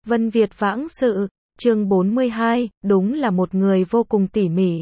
Vân Việt Vãng Sự, chương 42, đúng là một người vô cùng tỉ mỉ.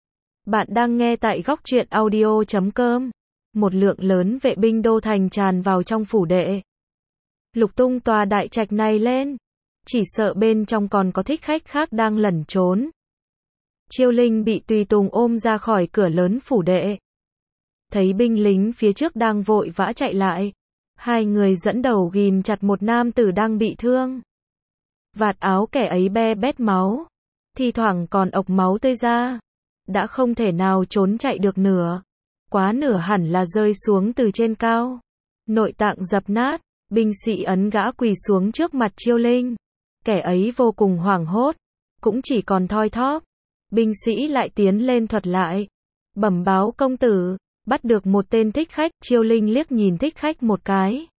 Bạn đang nghe tại góc truyện audio.com. Một lượng lớn vệ binh đô thành tràn vào trong phủ đệ. Lục tung tòa đại trạch này lên. Chỉ sợ bên trong còn có thích khách khác đang lẩn trốn. Chiêu Linh bị tùy tùng ôm ra khỏi cửa lớn phủ đệ. Thấy binh lính phía trước đang vội vã chạy lại. Hai người dẫn đầu ghim chặt một nam tử đang bị thương. Vạt áo kẻ ấy be bét máu, thi thoảng còn ộc máu tươi ra. Đã không thể nào trốn chạy được nữa. Quá nửa hẳn là rơi xuống từ trên cao. Nội tạng dập nát, binh sĩ ấn gã quỳ xuống trước mặt Chiêu Linh. Kẻ ấy vô cùng hoảng hốt, cũng chỉ còn thoi thóp. Binh sĩ lại tiến lên thuật lại. Bẩm báo công tử, bắt được một tên thích khách. Chiêu Linh liếc nhìn thích khách một cái.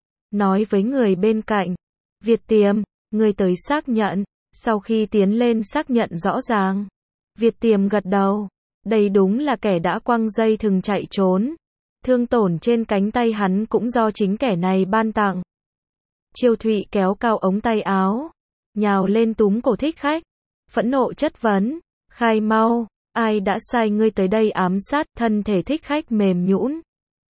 Nói với người bên cạnh, Việt Tiềm, người tới xác nhận. Sau khi tiến lên xác nhận rõ ràng, Việt Tiềm gật đầu. Đây đúng là kẻ đã quăng dây thừng chạy trốn. Thương tổn trên cánh tay hắn cũng do chính kẻ này ban tặng. Chiêu Thụy kéo cao ống tay áo, nhào lên túm cổ thích khách, phẫn nộ chất vấn, khai mau, ai đã sai ngươi tới đây ám sát? Thân thể thích khách mềm nhũn,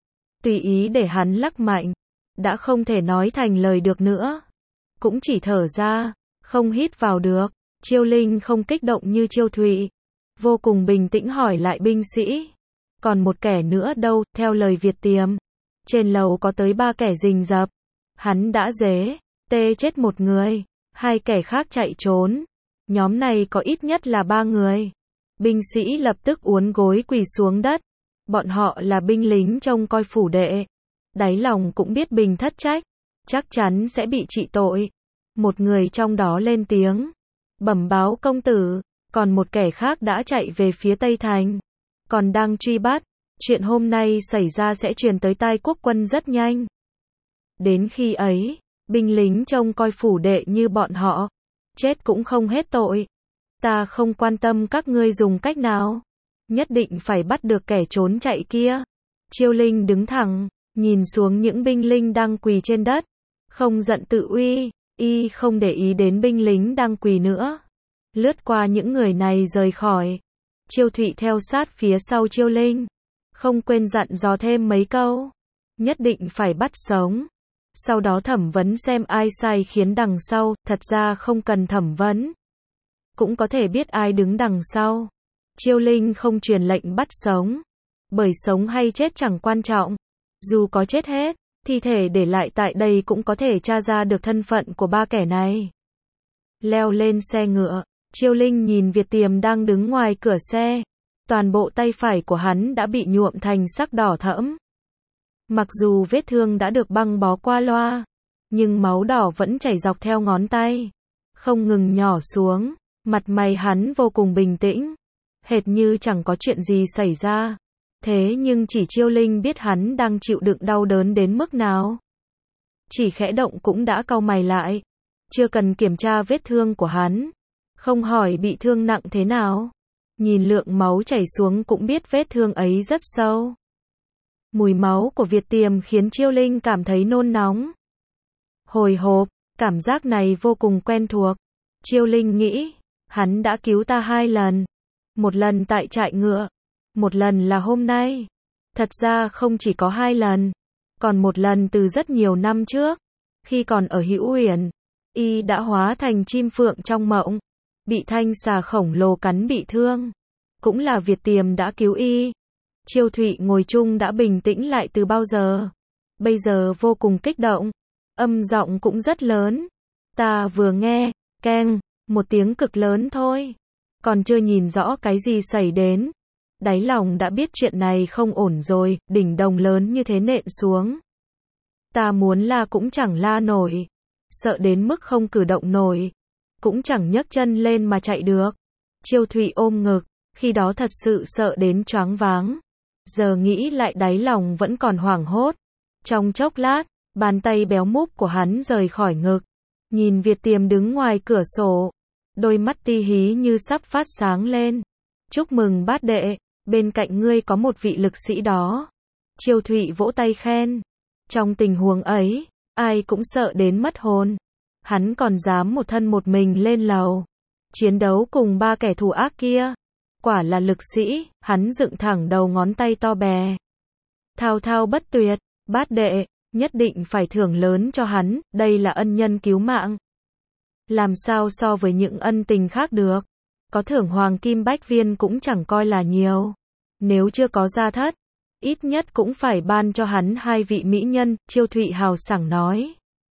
tùy ý để hắn lắc mạnh, đã không thể nói thành lời được nữa, cũng chỉ thở ra, không hít vào được. Chiêu Linh không kích động như Chiêu Thụy, vô cùng bình tĩnh hỏi lại binh sĩ, còn một kẻ nữa đâu? Theo lời Việt Tiềm, trên lầu có tới 3 kẻ rình rập, hắn đã tê chết một người, 2 kẻ khác chạy trốn, nhóm này có ít nhất là 3 người. Binh sĩ lập tức uốn gối quỳ xuống đất. Bọn họ là binh lính trông coi phủ đệ, đáy lòng cũng biết Bình thất trách, chắc chắn sẽ bị trị tội. Một người trong đó lên tiếng, bẩm báo công tử, còn một kẻ khác đã chạy về phía Tây Thành, còn đang truy bắt. Chuyện hôm nay xảy ra sẽ truyền tới tai quốc quân rất nhanh. Đến khi ấy, binh lính trông coi phủ đệ như bọn họ, chết cũng không hết tội. Ta không quan tâm các ngươi dùng cách nào, nhất định phải bắt được kẻ trốn chạy kia. Chiêu Linh đứng thẳng, nhìn xuống những binh lính đang quỳ trên đất, không giận tự uy, y không để ý đến binh lính đang quỳ nữa. Lướt qua những người này rời khỏi. Chiêu Thụy theo sát phía sau Chiêu Linh, không quên dặn dò thêm mấy câu, nhất định phải bắt sống. Sau đó thẩm vấn xem ai sai khiến đằng sau. Thật ra không cần thẩm vấn, cũng có thể biết ai đứng đằng sau. Chiêu Linh không truyền lệnh bắt sống, bởi sống hay chết chẳng quan trọng. Dù có chết hết, thi thể để lại tại đây cũng có thể tra ra được thân phận của 3 kẻ này. Leo lên xe ngựa, Chiêu Linh nhìn Việt Tiềm đang đứng ngoài cửa xe. Toàn bộ tay phải của hắn đã bị nhuộm thành sắc đỏ thẫm. Mặc dù vết thương đã được băng bó qua loa, nhưng máu đỏ vẫn chảy dọc theo ngón tay, không ngừng nhỏ xuống. Mặt mày hắn vô cùng bình tĩnh, hệt như chẳng có chuyện gì xảy ra. Thế nhưng chỉ Chiêu Linh biết hắn đang chịu đựng đau đớn đến mức nào. Chỉ khẽ động cũng đã cau mày lại. Chưa cần kiểm tra vết thương của hắn, không hỏi bị thương nặng thế nào, nhìn lượng máu chảy xuống cũng biết vết thương ấy rất sâu. Mùi máu của Việt Tiềm khiến Chiêu Linh cảm thấy nôn nóng, hồi hộp. Cảm giác này vô cùng quen thuộc. Chiêu Linh nghĩ, hắn đã cứu ta 2 lần. Một lần tại trại ngựa, một lần là hôm nay. Thật ra không chỉ có 2 lần, còn một lần từ rất nhiều năm trước, khi còn ở Hữu Uyển, y đã hóa thành chim phượng trong mộng, bị thanh xà khổng lồ cắn bị thương. Cũng là Việt Tiềm đã cứu y. Chiêu Thụy ngồi chung đã bình tĩnh lại từ bao giờ. Bây giờ vô cùng kích động, âm giọng cũng rất lớn. Ta vừa nghe, keng, một tiếng cực lớn thôi, còn chưa nhìn rõ cái gì xảy đến, đáy lòng đã biết chuyện này không ổn rồi. Đỉnh đồng lớn như thế nện xuống, ta muốn la cũng chẳng la nổi, sợ đến mức không cử động nổi, cũng chẳng nhấc chân lên mà chạy được. Chiêu Thụy ôm ngực, khi đó thật sự sợ đến choáng váng. Giờ nghĩ lại đáy lòng vẫn còn hoảng hốt. Trong chốc lát, bàn tay béo múp của hắn rời khỏi ngực, nhìn Việt Tiềm đứng ngoài cửa sổ, đôi mắt ti hí như sắp phát sáng lên. Chúc mừng bát đệ, bên cạnh ngươi có một vị lực sĩ đó. Chiêu Thụy vỗ tay khen. Trong tình huống ấy, ai cũng sợ đến mất hồn. Hắn còn dám một thân một mình lên lầu, chiến đấu cùng 3 kẻ thù ác kia. Quả là lực sĩ, hắn dựng thẳng đầu ngón tay to bè. Thao thao bất tuyệt, bát đệ, nhất định phải thưởng lớn cho hắn, đây là ân nhân cứu mạng. Làm sao so với những ân tình khác được, có thưởng hoàng kim bách viên cũng chẳng coi là nhiều. Nếu chưa có gia thất, ít nhất cũng phải ban cho hắn 2 vị mỹ nhân, Chiêu Thụy hào sảng nói.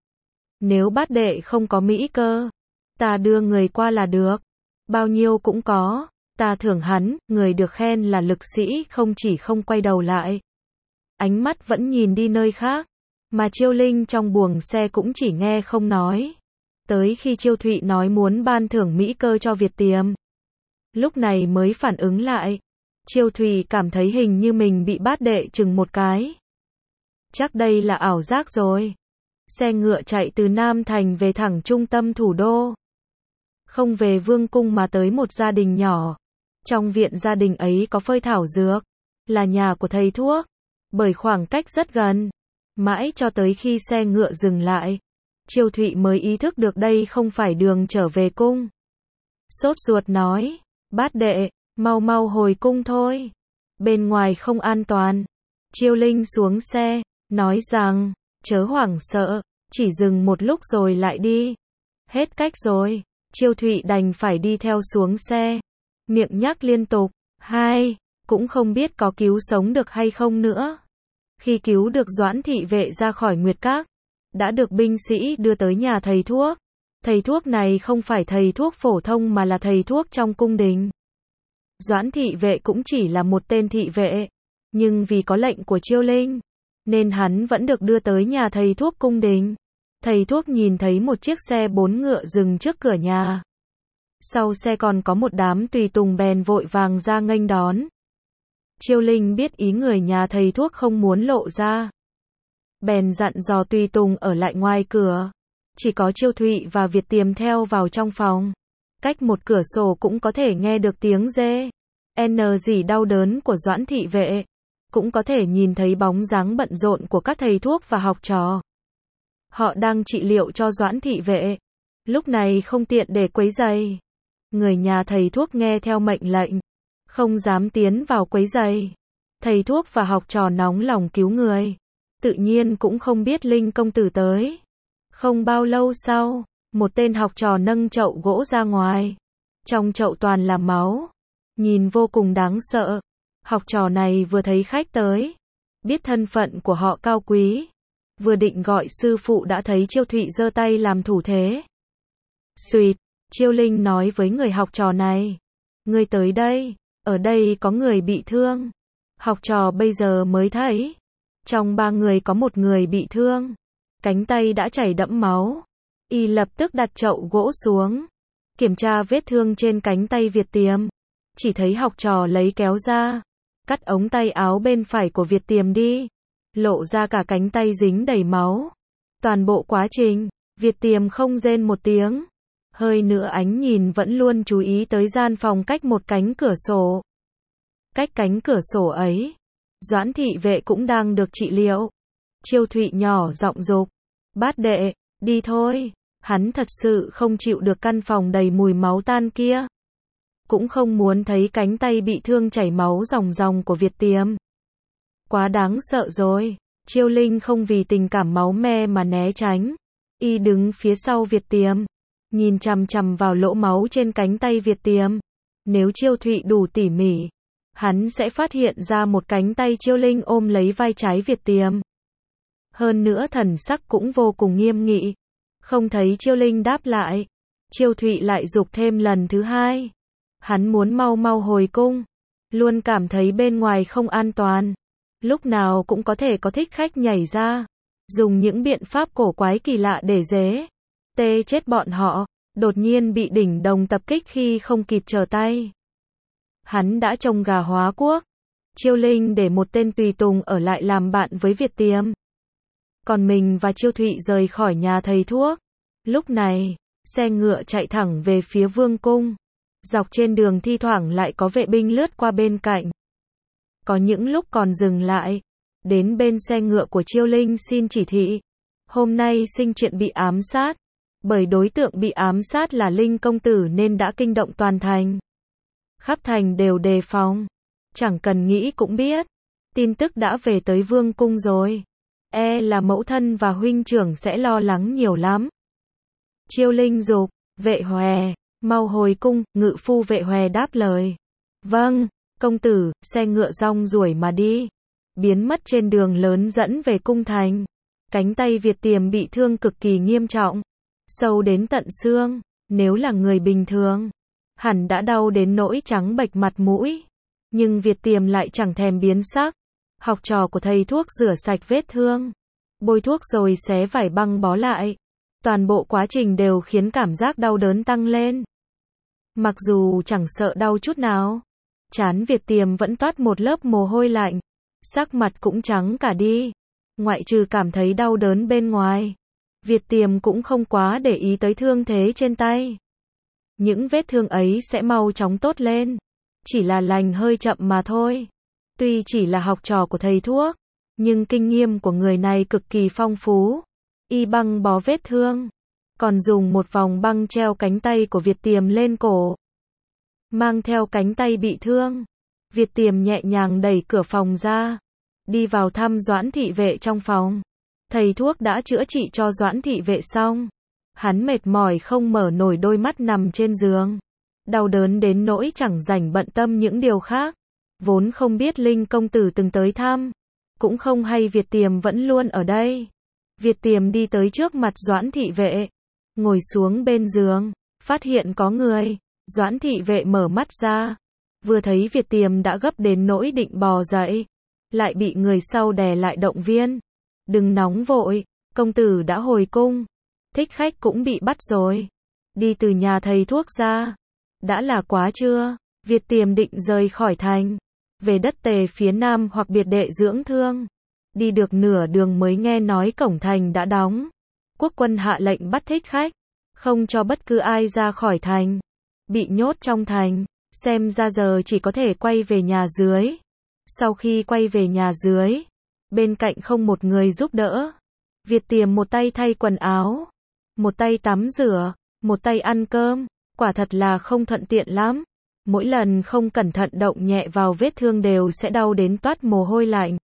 Nếu bát đệ không có mỹ cơ, ta đưa người qua là được, bao nhiêu cũng có, ta thưởng hắn, người được khen là lực sĩ không chỉ không quay đầu lại. Ánh mắt vẫn nhìn đi nơi khác, mà Chiêu Linh trong buồng xe cũng chỉ nghe không nói. Tới khi Chiêu Thụy nói muốn ban thưởng mỹ cơ cho Việt Tiềm, lúc này mới phản ứng lại. Chiêu Thụy cảm thấy hình như mình bị bát đệ chừng một cái. Chắc đây là ảo giác rồi. Xe ngựa chạy từ Nam Thành về thẳng trung tâm thủ đô. Không về vương cung mà tới một gia đình nhỏ. Trong viện gia đình ấy có phơi thảo dược, là nhà của thầy thuốc. Bởi khoảng cách rất gần, mãi cho tới khi xe ngựa dừng lại, Chiêu Thụy mới ý thức được đây không phải đường trở về cung. Sốt ruột nói, bát đệ, mau mau hồi cung thôi. Bên ngoài không an toàn. Chiêu Linh xuống xe, nói rằng, chớ hoảng sợ, chỉ dừng một lúc rồi lại đi. Hết cách rồi, Chiêu Thụy đành phải đi theo xuống xe. Miệng nhắc liên tục, cũng không biết có cứu sống được hay không nữa. Khi cứu được Doãn thị vệ ra khỏi Nguyệt Các, đã được binh sĩ đưa tới nhà thầy thuốc. Thầy thuốc này không phải thầy thuốc phổ thông mà là thầy thuốc trong cung đình. Doãn thị vệ cũng chỉ là một tên thị vệ, nhưng vì có lệnh của Chiêu Linh, nên hắn vẫn được đưa tới nhà thầy thuốc cung đình. Thầy thuốc nhìn thấy một chiếc xe 4 ngựa dừng trước cửa nhà. Sau xe còn có một đám tùy tùng bèn vội vàng ra nghênh đón. Chiêu Linh biết ý người nhà thầy thuốc không muốn lộ ra, bèn dặn dò tùy tùng ở lại ngoài cửa. Chỉ có Chiêu Thụy và Việt Tiềm theo vào trong phòng. Cách một cửa sổ cũng có thể nghe được tiếng rê rỉ đau đớn của Doãn thị vệ. Cũng có thể nhìn thấy bóng dáng bận rộn của các thầy thuốc và học trò. Họ đang trị liệu cho Doãn thị vệ. Lúc này không tiện để quấy rầy. Người nhà thầy thuốc nghe theo mệnh lệnh, không dám tiến vào quấy rầy. Thầy thuốc và học trò nóng lòng cứu người, tự nhiên cũng không biết Linh công tử tới. Không bao lâu sau, một tên học trò nâng chậu gỗ ra ngoài. Trong chậu toàn là máu, nhìn vô cùng đáng sợ. Học trò này vừa thấy khách tới, biết thân phận của họ cao quý, vừa định gọi sư phụ đã thấy Chiêu Thụy giơ tay làm thủ thế. Xuỵt, Chiêu Linh nói với người học trò này, ngươi tới đây, ở đây có người bị thương. Học trò bây giờ mới thấy, trong 3 người có một người bị thương, cánh tay đã chảy đẫm máu. Y lập tức đặt chậu gỗ xuống, kiểm tra vết thương trên cánh tay Việt Tiềm. Chỉ thấy học trò lấy kéo ra, cắt ống tay áo bên phải của Việt Tiềm đi, lộ ra cả cánh tay dính đầy máu. Toàn bộ quá trình, Việt Tiềm không rên một tiếng. Hơi nữa ánh nhìn vẫn luôn chú ý tới gian phòng cách một cánh cửa sổ. Cách cánh cửa sổ ấy, Doãn thị vệ cũng đang được trị liệu. Chiêu Thụy nhỏ giọng dục, bát đệ, đi thôi. Hắn thật sự không chịu được căn phòng đầy mùi máu tan kia. Cũng không muốn thấy cánh tay bị thương chảy máu ròng ròng của Việt Tiềm. Quá đáng sợ rồi. Chiêu Linh không vì tình cảm máu me mà né tránh. Y đứng phía sau Việt Tiềm, nhìn chằm chằm vào lỗ máu trên cánh tay Việt Tiềm. Nếu Chiêu Thụy đủ tỉ mỉ, hắn sẽ phát hiện ra một cánh tay Chiêu Linh ôm lấy vai trái Việt Tiềm. Hơn nữa thần sắc cũng vô cùng nghiêm nghị. Không thấy Chiêu Linh đáp lại, Chiêu Thụy lại giục thêm lần thứ 2. Hắn muốn mau mau hồi cung, luôn cảm thấy bên ngoài không an toàn, lúc nào cũng có thể có thích khách nhảy ra, dùng những biện pháp cổ quái kỳ lạ để tê chết bọn họ. Đột nhiên bị đỉnh đồng tập kích khi không kịp trở tay. Hắn đã trông gà hóa quốc. Chiêu Linh để một tên tùy tùng ở lại làm bạn với Việt Tiềm, còn mình và Chiêu Thụy rời khỏi nhà thầy thuốc. Lúc này, xe ngựa chạy thẳng về phía vương cung. Dọc trên đường thi thoảng lại có vệ binh lướt qua bên cạnh. Có những lúc còn dừng lại, đến bên xe ngựa của Chiêu Linh xin chỉ thị. Hôm nay sinh chuyện bị ám sát. Bởi đối tượng bị ám sát là Linh công tử nên đã kinh động toàn thành. Khắp thành đều đề phòng. Chẳng cần nghĩ cũng biết. Tin tức đã về tới vương cung rồi. E là mẫu thân và huynh trưởng sẽ lo lắng nhiều lắm. Chiêu Linh dục, Vệ Hòe, mau hồi cung, ngự phu Vệ Hòe đáp lời. Vâng, công tử, xe ngựa rong ruổi mà đi. Biến mất trên đường lớn dẫn về cung thành. Cánh tay Việt Tiềm bị thương cực kỳ nghiêm trọng. Sâu đến tận xương, nếu là người bình thường, hẳn đã đau đến nỗi trắng bệch mặt mũi. Nhưng Việt Tiềm lại chẳng thèm biến sắc. Học trò của thầy thuốc rửa sạch vết thương, bôi thuốc rồi xé vải băng bó lại. Toàn bộ quá trình đều khiến cảm giác đau đớn tăng lên. Mặc dù chẳng sợ đau chút nào, trán Việt Tiềm vẫn toát một lớp mồ hôi lạnh. Sắc mặt cũng trắng cả đi. Ngoại trừ cảm thấy đau đớn bên ngoài, Việt Tiềm cũng không quá để ý tới thương thế trên tay. Những vết thương ấy sẽ mau chóng tốt lên. Chỉ là lành hơi chậm mà thôi. Tuy chỉ là học trò của thầy thuốc, nhưng kinh nghiệm của người này cực kỳ phong phú. Y băng bó vết thương, còn dùng một vòng băng treo cánh tay của Việt Tiềm lên cổ. Mang theo cánh tay bị thương, Việt Tiềm nhẹ nhàng đẩy cửa phòng ra, đi vào thăm Doãn thị vệ trong phòng. Thầy thuốc đã chữa trị cho Doãn thị vệ xong. Hắn mệt mỏi không mở nổi đôi mắt nằm trên giường. Đau đớn đến nỗi chẳng rảnh bận tâm những điều khác. Vốn không biết Linh công tử từng tới thăm, cũng không hay Việt Tiềm vẫn luôn ở đây. Việt Tiềm đi tới trước mặt Doãn thị vệ, ngồi xuống bên giường, phát hiện có người. Doãn thị vệ mở mắt ra, vừa thấy Việt Tiềm đã gấp đến nỗi định bò dậy, lại bị người sau đè lại động viên. Đừng nóng vội, công tử đã hồi cung, thích khách cũng bị bắt rồi. Đi từ nhà thầy thuốc ra, đã là quá trưa. Việt Tiềm định rời khỏi thành, về đất Tề phía nam hoặc biệt đệ dưỡng thương. Đi được nửa đường mới nghe nói cổng thành đã đóng. Quốc quân hạ lệnh bắt thích khách, không cho bất cứ ai ra khỏi thành. Bị nhốt trong thành, xem ra giờ chỉ có thể quay về nhà dưới. Sau khi quay về nhà dưới, bên cạnh không một người giúp đỡ. Việt Tiềm một tay thay quần áo, một tay tắm rửa, một tay ăn cơm, quả thật là không thuận tiện lắm. Mỗi lần không cẩn thận động nhẹ vào vết thương đều sẽ đau đến toát mồ hôi lạnh.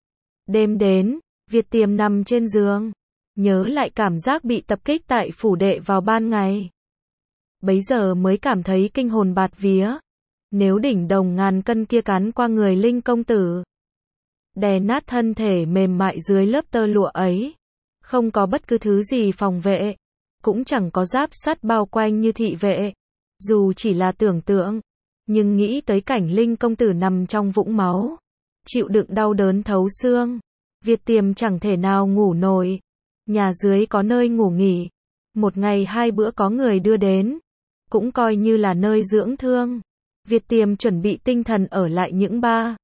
Đêm đến, Việt Tiềm nằm trên giường, nhớ lại cảm giác bị tập kích tại phủ đệ vào ban ngày. Bấy giờ mới cảm thấy kinh hồn bạt vía. Nếu đỉnh đồng ngàn cân kia cán qua người Linh công tử, đè nát thân thể mềm mại dưới lớp tơ lụa ấy, không có bất cứ thứ gì phòng vệ, cũng chẳng có giáp sắt bao quanh như thị vệ. Dù chỉ là tưởng tượng, nhưng nghĩ tới cảnh Linh công tử nằm trong vũng máu, chịu đựng đau đớn thấu xương, Việt Tiềm chẳng thể nào ngủ nổi. Nhà dưới có nơi ngủ nghỉ, một ngày 2 bữa có người đưa đến, cũng coi như là nơi dưỡng thương. Việt Tiềm chuẩn bị tinh thần ở lại những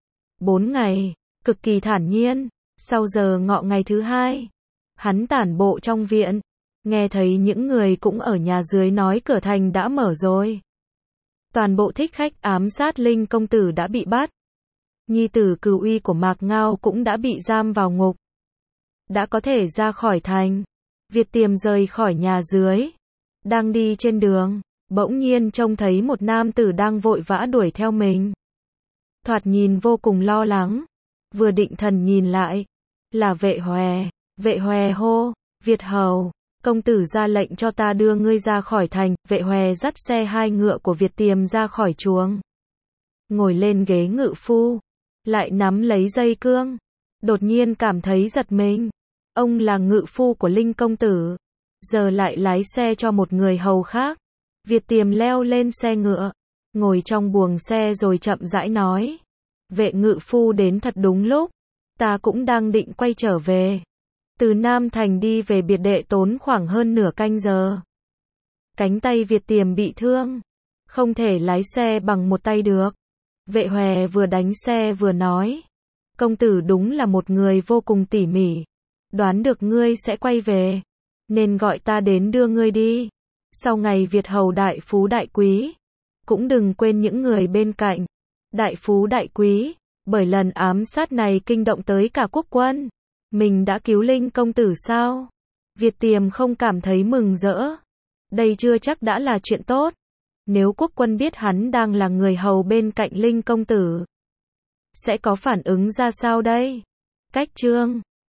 3-4 ngày, cực kỳ thản nhiên. Sau giờ ngọ ngày thứ 2, hắn tản bộ trong viện, nghe thấy những người cũng ở nhà dưới nói cửa thành đã mở rồi. Toàn bộ thích khách ám sát Linh công tử đã bị bắt. Nhi tử Cửu Uy của Mạc Ngao cũng đã bị giam vào ngục. Đã có thể ra khỏi thành. Việt Tiềm rời khỏi nhà dưới, đang đi trên đường, bỗng nhiên trông thấy một nam tử đang vội vã đuổi theo mình. Thoạt nhìn vô cùng lo lắng. Vừa định thần nhìn lại, là Vệ Hòe. Vệ Hòe hô, Việt hầu, công tử ra lệnh cho ta đưa ngươi ra khỏi thành. Vệ Hòe dắt xe 2 ngựa của Việt Tiềm ra khỏi chuồng, ngồi lên ghế ngự phu, lại nắm lấy dây cương. Đột nhiên cảm thấy giật mình. Ông là ngự phu của Linh công tử, giờ lại lái xe cho một người hầu khác. Việt Tiềm leo lên xe ngựa, ngồi trong buồng xe rồi chậm rãi nói. Vệ ngự phu đến thật đúng lúc, ta cũng đang định quay trở về. Từ Nam Thành đi về biệt đệ tốn khoảng hơn nửa canh giờ. Cánh tay Việt Tiềm bị thương, không thể lái xe bằng một tay được. Vệ Hòe vừa đánh xe vừa nói. Công tử đúng là một người vô cùng tỉ mỉ. Đoán được ngươi sẽ quay về, nên gọi ta đến đưa ngươi đi. Sau ngày Việt hầu đại phú đại quý, cũng đừng quên những người bên cạnh. Đại phú đại quý, bởi lần ám sát này kinh động tới cả quốc quân. Mình đã cứu Linh công tử sao? Việt Tiềm không cảm thấy mừng rỡ. Đây chưa chắc đã là chuyện tốt. Nếu quốc quân biết hắn đang là người hầu bên cạnh Linh công tử, sẽ có phản ứng ra sao đây? Cách chương